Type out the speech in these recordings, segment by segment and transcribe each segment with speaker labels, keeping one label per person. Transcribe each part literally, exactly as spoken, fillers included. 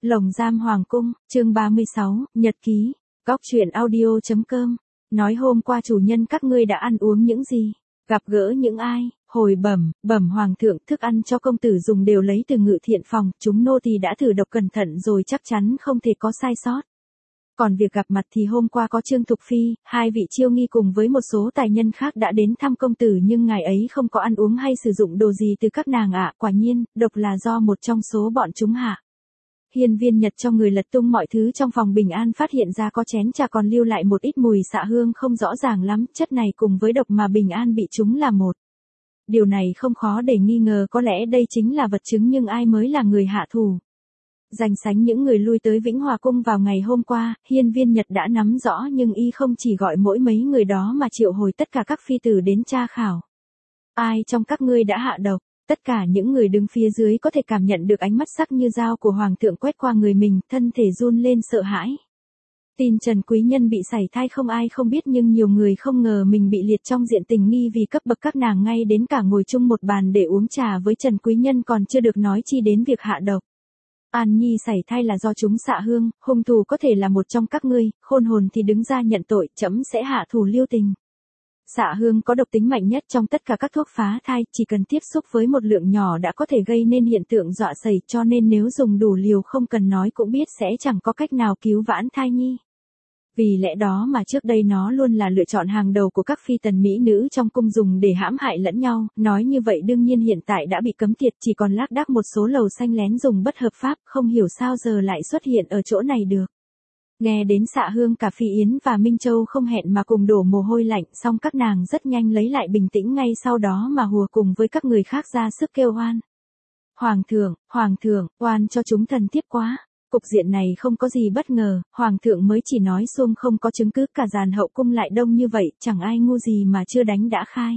Speaker 1: Lồng giam hoàng cung, chương ba mươi sáu, nhật ký, góc truyện audio chấm com. Nói hôm qua chủ nhân các ngươi đã ăn uống những gì, gặp gỡ những ai, hồi bẩm, bẩm hoàng thượng, thức ăn cho công tử dùng đều lấy từ ngự thiện phòng, chúng nô tỳ đã thử độc cẩn thận rồi chắc chắn không thể có sai sót. Còn việc gặp mặt thì hôm qua có Trương Thục Phi, hai vị chiêu nghi cùng với một số tài nhân khác đã đến thăm công tử nhưng ngài ấy không có ăn uống hay sử dụng đồ gì từ các nàng ạ, quả nhiên, độc là do một trong số bọn chúng hạ. Hiên Viên Nhật cho người lật tung mọi thứ trong phòng bình an phát hiện ra có chén trà còn lưu lại một ít mùi xạ hương không rõ ràng lắm, chất này cùng với độc mà bình an bị chúng là một. Điều này không khó để nghi ngờ có lẽ đây chính là vật chứng nhưng ai mới là người hạ thủ. Danh sánh những người lui tới Vĩnh Hòa Cung vào ngày hôm qua, Hiên Viên Nhật đã nắm rõ nhưng y không chỉ gọi mỗi mấy người đó mà triệu hồi tất cả các phi tử đến tra khảo. Ai trong các ngươi đã hạ độc? Tất cả những người đứng phía dưới có thể cảm nhận được ánh mắt sắc như dao của hoàng thượng quét qua người mình, thân thể run lên sợ hãi. Tin Trần Quý Nhân bị sảy thai không ai không biết nhưng nhiều người không ngờ mình bị liệt trong diện tình nghi vì cấp bậc các nàng ngay đến cả ngồi chung một bàn để uống trà với Trần Quý Nhân còn chưa được nói chi đến việc hạ độc. An Nhi sảy thai là do chúng xạ hương, hung thủ có thể là một trong các ngươi, khôn hồn thì đứng ra nhận tội, trẫm sẽ hạ thủ lưu tình. Xạ hương có độc tính mạnh nhất trong tất cả các thuốc phá thai, chỉ cần tiếp xúc với một lượng nhỏ đã có thể gây nên hiện tượng dọa sẩy, cho nên nếu dùng đủ liều không cần nói cũng biết sẽ chẳng có cách nào cứu vãn thai nhi. Vì lẽ đó mà trước đây nó luôn là lựa chọn hàng đầu của các phi tần mỹ nữ trong cung dùng để hãm hại lẫn nhau, nói như vậy đương nhiên hiện tại đã bị cấm tiệt, chỉ còn lác đác một số lầu xanh lén dùng bất hợp pháp, không hiểu sao giờ lại xuất hiện ở chỗ này được. Nghe đến xạ hương cả Phi Yến và Minh Châu không hẹn mà cùng đổ mồ hôi lạnh, song các nàng rất nhanh lấy lại bình tĩnh ngay sau đó mà hùa cùng với các người khác ra sức kêu oan. Hoàng thượng, hoàng thượng, oan cho chúng thần thiếp quá. Cục diện này không có gì bất ngờ, hoàng thượng mới chỉ nói xuông không có chứng cứ, cả dàn hậu cung lại đông như vậy, chẳng ai ngu gì mà chưa đánh đã khai.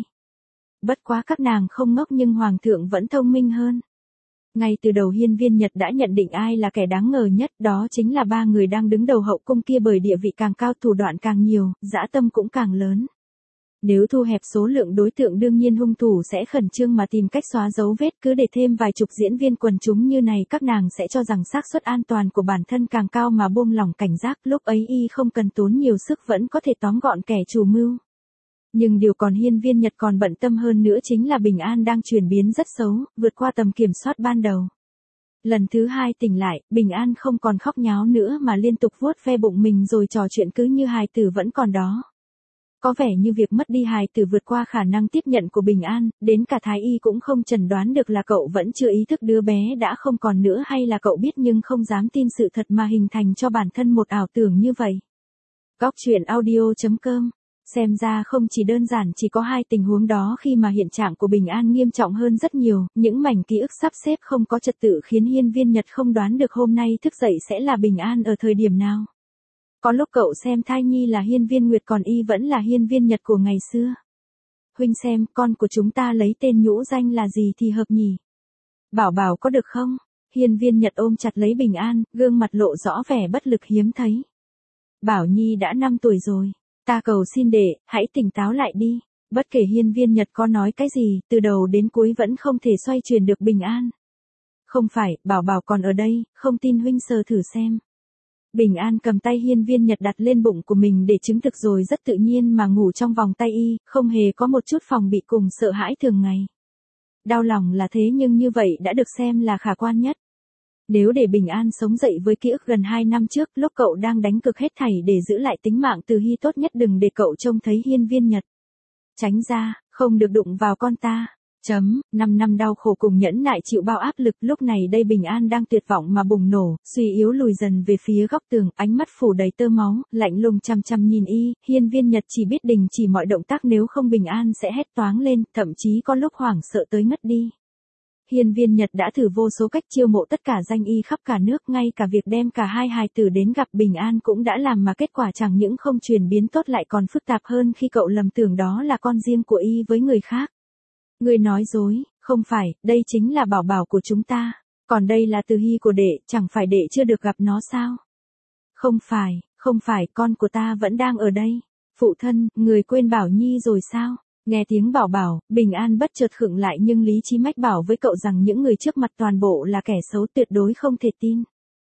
Speaker 1: Bất quá các nàng không ngốc nhưng hoàng thượng vẫn thông minh hơn. Ngay từ đầu Hiên Viên Nhật đã nhận định ai là kẻ đáng ngờ nhất, đó chính là ba người đang đứng đầu hậu cung kia bởi địa vị càng cao thủ đoạn càng nhiều, dã tâm cũng càng lớn. Nếu thu hẹp số lượng đối tượng đương nhiên hung thủ sẽ khẩn trương mà tìm cách xóa dấu vết, cứ để thêm vài chục diễn viên quần chúng như này các nàng sẽ cho rằng xác suất an toàn của bản thân càng cao mà buông lỏng cảnh giác, lúc ấy y không cần tốn nhiều sức vẫn có thể tóm gọn kẻ chủ mưu. Nhưng điều còn Hiên Viên Nhật còn bận tâm hơn nữa chính là bình an đang chuyển biến rất xấu, vượt qua tầm kiểm soát ban đầu. Lần thứ hai tỉnh lại, bình an không còn khóc nháo nữa mà liên tục vuốt ve bụng mình rồi trò chuyện cứ như hài tử vẫn còn đó. Có vẻ như việc mất đi hài tử vượt qua khả năng tiếp nhận của bình an, đến cả thái y cũng không chẩn đoán được là cậu vẫn chưa ý thức đứa bé đã không còn nữa hay là cậu biết nhưng không dám tin sự thật mà hình thành cho bản thân một ảo tưởng như vậy. Góc truyện audio chấm com. Xem ra không chỉ đơn giản chỉ có hai tình huống đó khi mà hiện trạng của bình an nghiêm trọng hơn rất nhiều, những mảnh ký ức sắp xếp không có trật tự khiến Hiên Viên Nhật không đoán được hôm nay thức dậy sẽ là bình an ở thời điểm nào. Có lúc cậu xem thai nhi là Hiên Viên Nguyệt còn y vẫn là Hiên Viên Nhật của ngày xưa. Huynh xem, con của chúng ta lấy tên nhũ danh là gì thì hợp nhỉ? Bảo bảo có được không? Hiên Viên Nhật ôm chặt lấy bình an, gương mặt lộ rõ vẻ bất lực hiếm thấy. Bảo nhi đã năm tuổi rồi. Ta cầu xin đệ, hãy tỉnh táo lại đi. Bất kể Hiên Viên Nhật có nói cái gì, từ đầu đến cuối vẫn không thể xoay chuyển được bình an. Không phải, bảo bảo còn ở đây, không tin huynh sờ thử xem. Bình an cầm tay Hiên Viên Nhật đặt lên bụng của mình để chứng thực rồi rất tự nhiên mà ngủ trong vòng tay y, không hề có một chút phòng bị cùng sợ hãi thường ngày. Đau lòng là thế nhưng như vậy đã được xem là khả quan nhất. Nếu để bình an sống dậy với ký ức gần hai năm trước, lúc cậu đang đánh cực hết thảy để giữ lại tính mạng Từ Hy, tốt nhất đừng để cậu trông thấy Hiên Viên Nhật. Tránh ra, không được đụng vào con ta. Chấm, năm năm đau khổ cùng nhẫn nại chịu bao áp lực, lúc này đây bình an đang tuyệt vọng mà bùng nổ, suy yếu lùi dần về phía góc tường, ánh mắt phủ đầy tơ máu, lạnh lùng chăm chăm nhìn y, Hiên Viên Nhật chỉ biết đình chỉ mọi động tác nếu không bình an sẽ hét toáng lên, thậm chí có lúc hoảng sợ tới ngất đi. Hiên Viên Nhật đã thử vô số cách chiêu mộ tất cả danh y khắp cả nước, ngay cả việc đem cả hai hài tử đến gặp bình an cũng đã làm mà kết quả chẳng những không chuyển biến tốt lại còn phức tạp hơn khi cậu lầm tưởng đó là con riêng của y với người khác. Người nói dối, không phải, đây chính là bảo bảo của chúng ta, còn đây là Từ Hy của đệ, chẳng phải đệ chưa được gặp nó sao? Không phải, không phải, con của ta vẫn đang ở đây. Phụ thân, người quên Bảo Nhi rồi sao? Nghe tiếng bảo bảo, bình an bất chợt khựng lại nhưng lý trí mách bảo với cậu rằng những người trước mặt toàn bộ là kẻ xấu tuyệt đối không thể tin.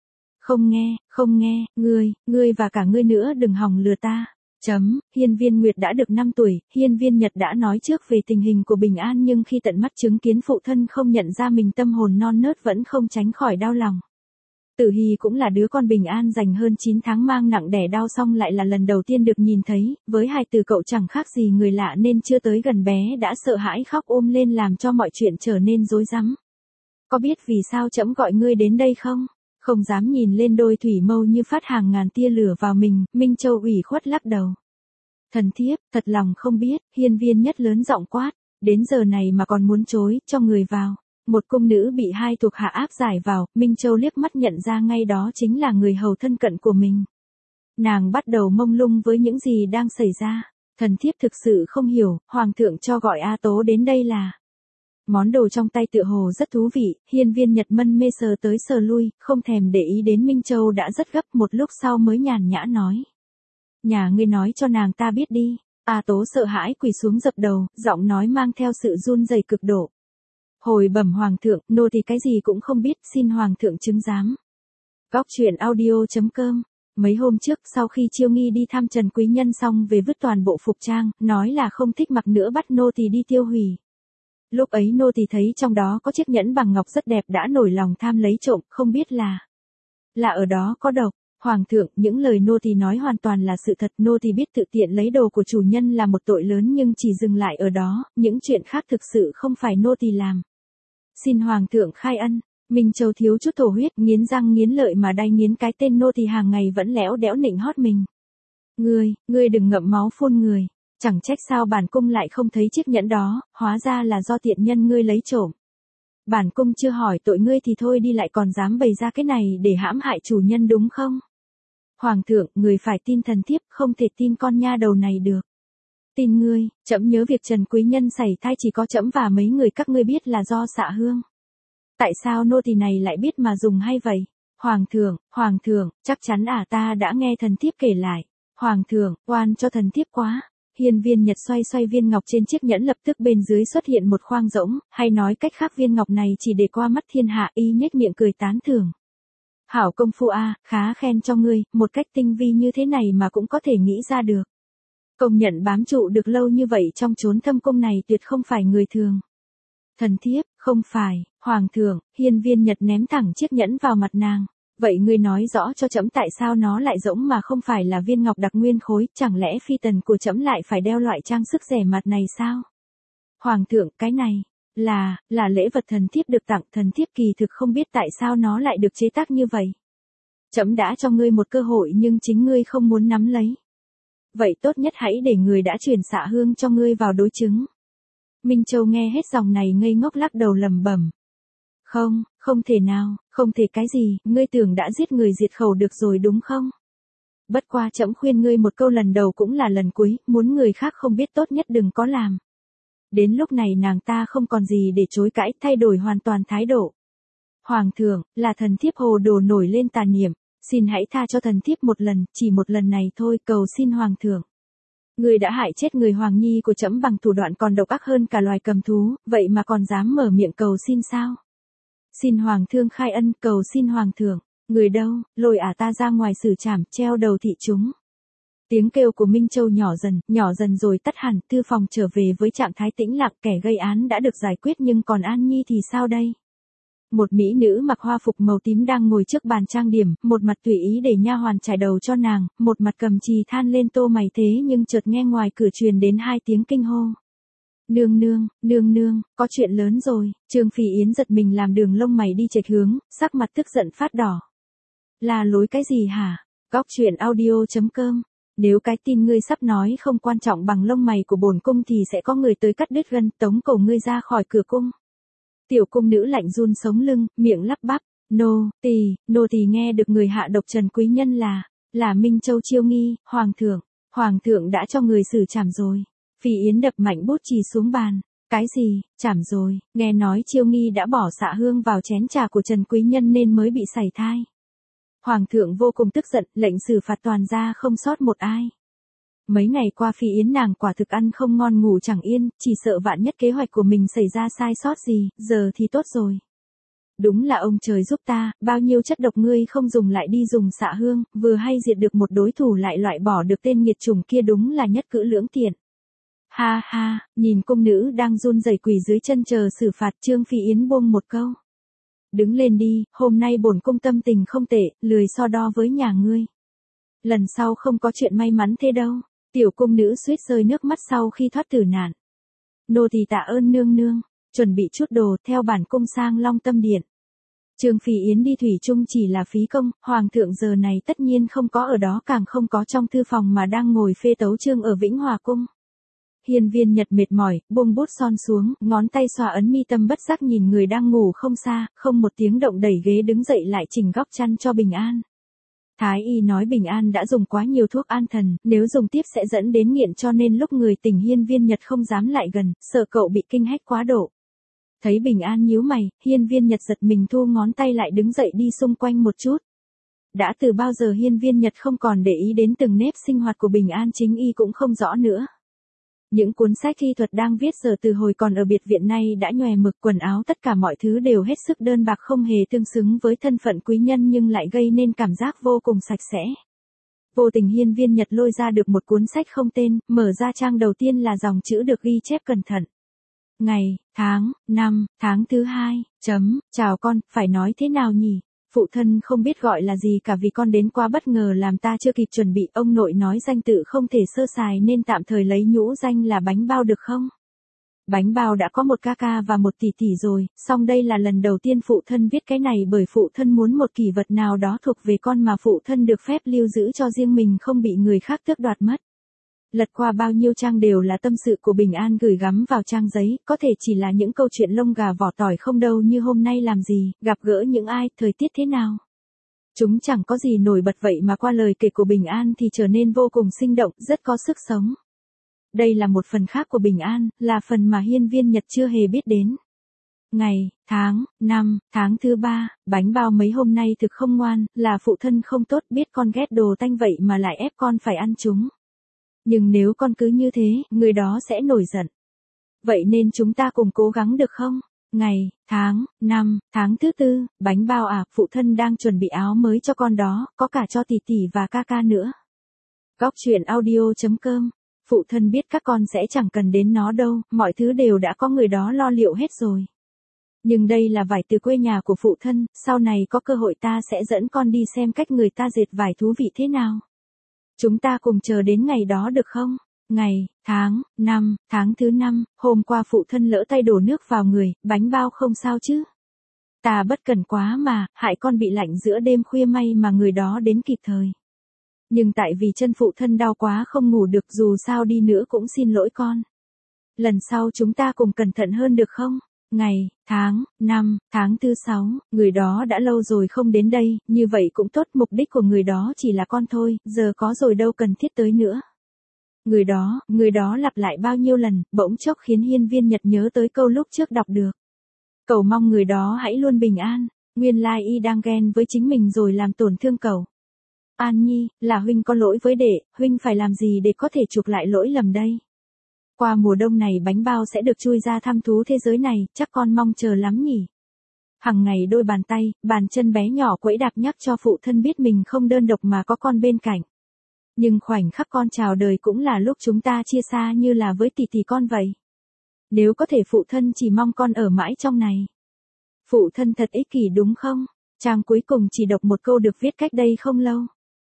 Speaker 1: Không nghe, không nghe, ngươi, ngươi và cả ngươi nữa đừng hòng lừa ta. Chấm, Hiên Viên Nguyệt đã được năm tuổi, Hiên Viên Nhật đã nói trước về tình hình của Bình An nhưng khi tận mắt chứng kiến phụ thân không nhận ra mình tâm hồn non nớt vẫn không tránh khỏi đau lòng. Tử Hy cũng là đứa con Bình An dành hơn chín tháng mang nặng đẻ đau xong lại là lần đầu tiên được nhìn thấy, với hai từ cậu chẳng khác gì người lạ nên chưa tới gần bé đã sợ hãi khóc ôm lên làm cho mọi chuyện trở nên rối rắm. Có biết vì sao trẫm gọi ngươi đến đây không? Không dám nhìn lên đôi thủy mâu như phát hàng ngàn tia lửa vào mình, Minh Châu ủy khuất lắc đầu. Thần thiếp, thật lòng không biết, Hiên Viên Nhất lớn giọng quát, đến giờ này mà còn muốn chối, cho người vào. Một cung nữ bị hai thuộc hạ áp giải vào, Minh Châu liếc mắt nhận ra ngay đó chính là người hầu thân cận của mình. Nàng bắt đầu mông lung với những gì đang xảy ra. Thần thiếp thực sự không hiểu, Hoàng thượng cho gọi A Tố đến đây là... Món đồ trong tay tựa hồ rất thú vị, Hiên Viên Nhật mân mê sờ tới sờ lui, không thèm để ý đến Minh Châu đã rất gấp, một lúc sau mới nhàn nhã nói. Nhà ngươi nói cho nàng ta biết đi. A Tố sợ hãi quỳ xuống dập đầu, giọng nói mang theo sự run rẩy cực độ. Hồi bẩm Hoàng thượng, nô thì cái gì cũng không biết, xin Hoàng thượng chứng giám. Góc truyện audio chấm com. Mấy hôm trước sau khi Chiêu Nghi đi thăm Trần Quý Nhân xong về vứt toàn bộ phục trang, nói là không thích mặc nữa bắt nô tỳ đi tiêu hủy. Lúc ấy nô tỳ thấy trong đó có chiếc nhẫn bằng ngọc rất đẹp đã nổi lòng tham lấy trộm, không biết là... Là ở đó có độc. Hoàng thượng, những lời nô tỳ nói hoàn toàn là sự thật, nô tỳ biết tự tiện lấy đồ của chủ nhân là một tội lớn nhưng chỉ dừng lại ở đó, những chuyện khác thực sự không phải nô tỳ làm. Xin Hoàng thượng khai ân. Minh Châu thiếu chút thổ huyết, nghiến răng nghiến lợi mà đay nghiến cái tên nô tỳ hàng ngày vẫn lẽo đẽo nịnh hót mình. Ngươi, ngươi đừng ngậm máu phun người. Chẳng trách sao bản cung lại không thấy chiếc nhẫn đó, hóa ra là do tiện nhân ngươi lấy trộm. Bản cung chưa hỏi tội ngươi thì thôi đi lại còn dám bày ra cái này để hãm hại chủ nhân đúng không? Hoàng thượng, người phải tin thần thiếp, không thể tin con nha đầu này được. Tin ngươi, trẫm nhớ việc Trần Quý Nhân xảy thai chỉ có trẫm và mấy người các ngươi biết là do xạ hương. Tại sao nô tỳ này lại biết mà dùng hay vậy? Hoàng thượng, Hoàng thượng, chắc chắn ả ta đã nghe thần thiếp kể lại. Hoàng thượng, oan cho thần thiếp quá. Hiên Viên Nhật xoay xoay viên ngọc trên chiếc nhẫn lập tức bên dưới xuất hiện một khoang rỗng, hay nói cách khác viên ngọc này chỉ để qua mắt thiên hạ, y nhếch miệng cười tán thưởng. Hảo công phu a, khá khen cho ngươi, một cách tinh vi như thế này mà cũng có thể nghĩ ra được. Công nhận bám trụ được lâu như vậy trong chốn thâm cung này tuyệt không phải người thường. Thần thiếp, không phải, Hoàng thượng, Hiên Viên Nhật ném thẳng chiếc nhẫn vào mặt nàng. Vậy ngươi nói rõ cho trẫm tại sao nó lại rỗng mà không phải là viên ngọc đặc nguyên khối, chẳng lẽ phi tần của trẫm lại phải đeo loại trang sức rẻ mạt này sao? Hoàng thượng, cái này, là, là lễ vật thần thiếp được tặng, thần thiếp kỳ thực không biết tại sao nó lại được chế tác như vậy. Trẫm đã cho ngươi một cơ hội nhưng chính ngươi không muốn nắm lấy. Vậy tốt nhất hãy để người đã truyền xạ hương cho ngươi vào đối chứng. Minh Châu nghe hết dòng này ngây ngốc lắc đầu lẩm bẩm. Không, không thể nào, không thể cái gì, ngươi tưởng đã giết người diệt khẩu được rồi đúng không? Bất qua trẫm khuyên ngươi một câu lần đầu cũng là lần cuối, muốn người khác không biết tốt nhất đừng có làm. Đến lúc này nàng ta không còn gì để chối cãi, thay đổi hoàn toàn thái độ. Hoàng thượng, là thần thiếp hồ đồ nổi lên tà niệm, xin hãy tha cho thần thiếp một lần, chỉ một lần này thôi, cầu xin Hoàng thượng. Ngươi đã hại chết người Hoàng Nhi của trẫm bằng thủ đoạn còn độc ác hơn cả loài cầm thú, vậy mà còn dám mở miệng cầu xin sao? Xin Hoàng thượng khai ân, cầu xin Hoàng thượng. Người đâu, lôi ả ta ra ngoài xử trảm, treo đầu thị chúng. Tiếng kêu của Minh Châu nhỏ dần, nhỏ dần rồi tắt hẳn, thư phòng trở về với trạng thái tĩnh lặng, kẻ gây án đã được giải quyết nhưng còn An Nhi thì sao đây? Một mỹ nữ mặc hoa phục màu tím đang ngồi trước bàn trang điểm, một mặt tùy ý để nha hoàn trải đầu cho nàng, một mặt cầm chì than lên tô mày thế nhưng chợt nghe ngoài cửa truyền đến hai tiếng kinh hô. Nương nương, nương nương, có chuyện lớn rồi. Trương Phi Yến giật mình làm đường lông mày đi chệch hướng, sắc mặt tức giận phát đỏ. Là lối cái gì hả? Góc truyện audio chấm com. Nếu cái tin ngươi sắp nói không quan trọng bằng lông mày của bổn cung thì sẽ có người tới cắt đứt gân, tống cổ ngươi ra khỏi cửa cung. Tiểu cung nữ lạnh run sống lưng, miệng lắp bắp. Nô tỳ, nô tỳ nghe được người hạ độc Trần Quý Nhân là, là Minh Châu Chiêu Nghi, Hoàng thượng, Hoàng thượng đã cho người xử trảm rồi. Phi Yến đập mạnh bút chì xuống bàn. Cái gì, chảm rồi, nghe nói Chiêu Nghi đã bỏ xạ hương vào chén trà của Trần Quý Nhân nên mới bị sảy thai. Hoàng thượng vô cùng tức giận, lệnh xử phạt toàn ra không sót một ai. Mấy ngày qua Phi Yến nàng quả thực ăn không ngon ngủ chẳng yên, chỉ sợ vạn nhất kế hoạch của mình xảy ra sai sót gì, giờ thì tốt rồi. Đúng là ông trời giúp ta, bao nhiêu chất độc ngươi không dùng lại đi dùng xạ hương, vừa hay diệt được một đối thủ lại loại bỏ được tên nghiệt chủng kia, đúng là nhất cử lưỡng tiện. Ha ha, nhìn cung nữ đang run rẩy quỳ dưới chân chờ xử phạt, Trương Phi Yến buông một câu. Đứng lên đi, hôm nay bổn cung tâm tình không tệ, lười so đo với nhà ngươi. Lần sau không có chuyện may mắn thế đâu. Tiểu cung nữ suýt rơi nước mắt sau khi thoát tử nạn. Nô tỳ tạ ơn nương nương, chuẩn bị chút đồ theo bản cung sang Long Tâm Điện. Trương Phi Yến đi thủy chung chỉ là phí công, hoàng thượng giờ này tất nhiên không có ở đó, càng không có trong thư phòng mà đang ngồi phê tấu chương ở Vĩnh Hòa cung. Hiên Viên Nhật mệt mỏi, buông bút son xuống, ngón tay xoa ấn mi tâm, bất giác nhìn người đang ngủ không xa, không một tiếng động đẩy ghế đứng dậy lại chỉnh góc chăn cho Bình An. Thái y nói Bình An đã dùng quá nhiều thuốc an thần, nếu dùng tiếp sẽ dẫn đến nghiện, cho nên lúc người tỉnh Hiên Viên Nhật không dám lại gần, sợ cậu bị kinh hách quá độ. Thấy Bình An nhíu mày, Hiên Viên Nhật giật mình thu ngón tay lại, đứng dậy đi xung quanh một chút. Đã từ bao giờ Hiên Viên Nhật không còn để ý đến từng nếp sinh hoạt của Bình An, chính y cũng không rõ nữa. Những cuốn sách thi thuật đang viết giờ từ hồi còn ở biệt viện nay đã nhòe mực, quần áo tất cả mọi thứ đều hết sức đơn bạc, không hề tương xứng với thân phận quý nhân, nhưng lại gây nên cảm giác vô cùng sạch sẽ. Vô tình Hiên Viên Nhật lôi ra được một cuốn sách không tên, mở ra trang đầu tiên là dòng chữ được ghi chép cẩn thận. Ngày, tháng, năm, tháng thứ hai, chấm, chào con, phải nói thế nào nhỉ? Phụ thân không biết gọi là gì cả vì con đến quá bất ngờ làm ta chưa kịp chuẩn bị, ông nội nói danh tự không thể sơ sài nên tạm thời lấy nhũ danh là Bánh Bao được không? Bánh Bao đã có một ca ca và một tỷ tỷ rồi, song đây là lần đầu tiên phụ thân viết cái này bởi phụ thân muốn một kỷ vật nào đó thuộc về con mà phụ thân được phép lưu giữ cho riêng mình, không bị người khác tước đoạt mất. Lật qua bao nhiêu trang đều là tâm sự của Bình An gửi gắm vào trang giấy, có thể chỉ là những câu chuyện lông gà vỏ tỏi không đâu, như hôm nay làm gì, gặp gỡ những ai, thời tiết thế nào. Chúng chẳng có gì nổi bật, vậy mà qua lời kể của Bình An thì trở nên vô cùng sinh động, rất có sức sống. Đây là một phần khác của Bình An, là phần mà Hiên Viên Nhật chưa hề biết đến. Ngày, tháng, năm, tháng thứ ba, Bánh Bao mấy hôm nay thực không ngoan, là phụ thân không tốt, biết con ghét đồ tanh vậy mà lại ép con phải ăn chúng. Nhưng nếu con cứ như thế, người đó sẽ nổi giận. Vậy nên chúng ta cùng cố gắng được không? Ngày, tháng, năm, tháng thứ tư, Bánh Bao à, phụ thân đang chuẩn bị áo mới cho con đó, có cả cho tỷ tỷ và ca ca nữa. Góc truyện audio chấm com. Phụ thân biết các con sẽ chẳng cần đến nó đâu, mọi thứ đều đã có người đó lo liệu hết rồi. Nhưng đây là vải từ quê nhà của phụ thân, sau này có cơ hội ta sẽ dẫn con đi xem cách người ta dệt vải thú vị thế nào. Chúng ta cùng chờ đến ngày đó được không? Ngày, tháng, năm, tháng thứ năm, hôm qua phụ thân lỡ tay đổ nước vào người, Bánh Bao không sao chứ? Ta bất cẩn quá mà, hại con bị lạnh giữa đêm khuya, may mà người đó đến kịp thời. Nhưng tại vì chân phụ thân đau quá không ngủ được, dù sao đi nữa cũng xin lỗi con. Lần sau chúng ta cùng cẩn thận hơn được không? Ngày, tháng, năm, tháng thứ sáu, người đó đã lâu rồi không đến đây, như vậy cũng tốt, mục đích của người đó chỉ là con thôi, giờ có rồi đâu cần thiết tới nữa. Người đó, người đó lặp lại bao nhiêu lần, bỗng chốc khiến Hiên Viên Nhật nhớ tới câu lúc trước đọc được. Cầu mong người đó hãy luôn bình an, nguyên lai y đang ghen với chính mình rồi làm tổn thương cậu. An Nhi, là huynh có lỗi với đệ, huynh phải làm gì để có thể chuộc lại lỗi lầm đây? Qua mùa đông này Bánh Bao sẽ được chui ra thăm thú thế giới này, chắc con mong chờ lắm nhỉ. Hằng ngày đôi bàn tay, bàn chân bé nhỏ quẫy đạp nhắc cho phụ thân biết mình không đơn độc mà có con bên cạnh. Nhưng khoảnh khắc con chào đời cũng là lúc chúng ta chia xa, như là với tỷ tỷ con vậy. Nếu có thể phụ thân chỉ mong con ở mãi trong này. Phụ thân thật ích kỷ đúng không? Trang cuối cùng chỉ đọc một câu được viết cách đây không lâu.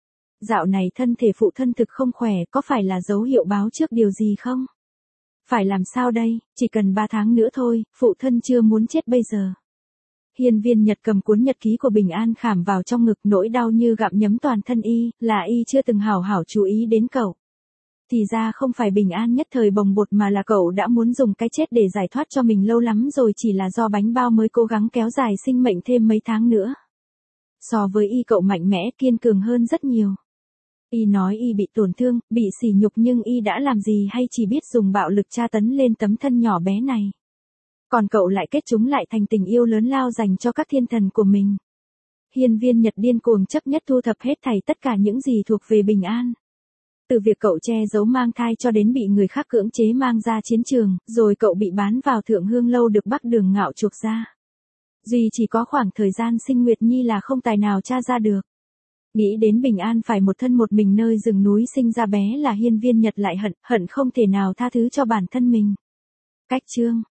Speaker 1: Dạo này thân thể phụ thân thực không khỏe, có phải là dấu hiệu báo trước điều gì không? Phải làm sao đây, chỉ cần ba tháng nữa thôi, phụ thân chưa muốn chết bây giờ. Hiên Viên Nhật cầm cuốn nhật ký của Bình An khảm vào trong ngực, nỗi đau như gặm nhấm toàn thân y, là y chưa từng hảo hảo chú ý đến cậu. Thì ra không phải Bình An nhất thời bồng bột mà là cậu đã muốn dùng cái chết để giải thoát cho mình lâu lắm rồi, chỉ là do Bánh Bao mới cố gắng kéo dài sinh mệnh thêm mấy tháng nữa. So với y cậu mạnh mẽ kiên cường hơn rất nhiều. Y nói y bị tổn thương, bị sỉ nhục, nhưng y đã làm gì hay chỉ biết dùng bạo lực tra tấn lên tấm thân nhỏ bé này. Còn cậu lại kết chúng lại thành tình yêu lớn lao dành cho các thiên thần của mình. Hiên Viên Nhật điên cuồng chấp nhất thu thập hết thảy tất cả những gì thuộc về Bình An. Từ việc cậu che giấu mang thai cho đến bị người khác cưỡng chế mang ra chiến trường, rồi cậu bị bán vào Thượng Hương Lâu được Bắc Đường Ngạo chuộc ra. Duy chỉ có khoảng thời gian sinh Nguyệt Nhi là không tài nào tra ra được. Nghĩ đến Bình An phải một thân một mình nơi rừng núi sinh ra bé là Hiên Viên Nhật lại hận, hận không thể nào tha thứ cho bản thân mình. Cách chương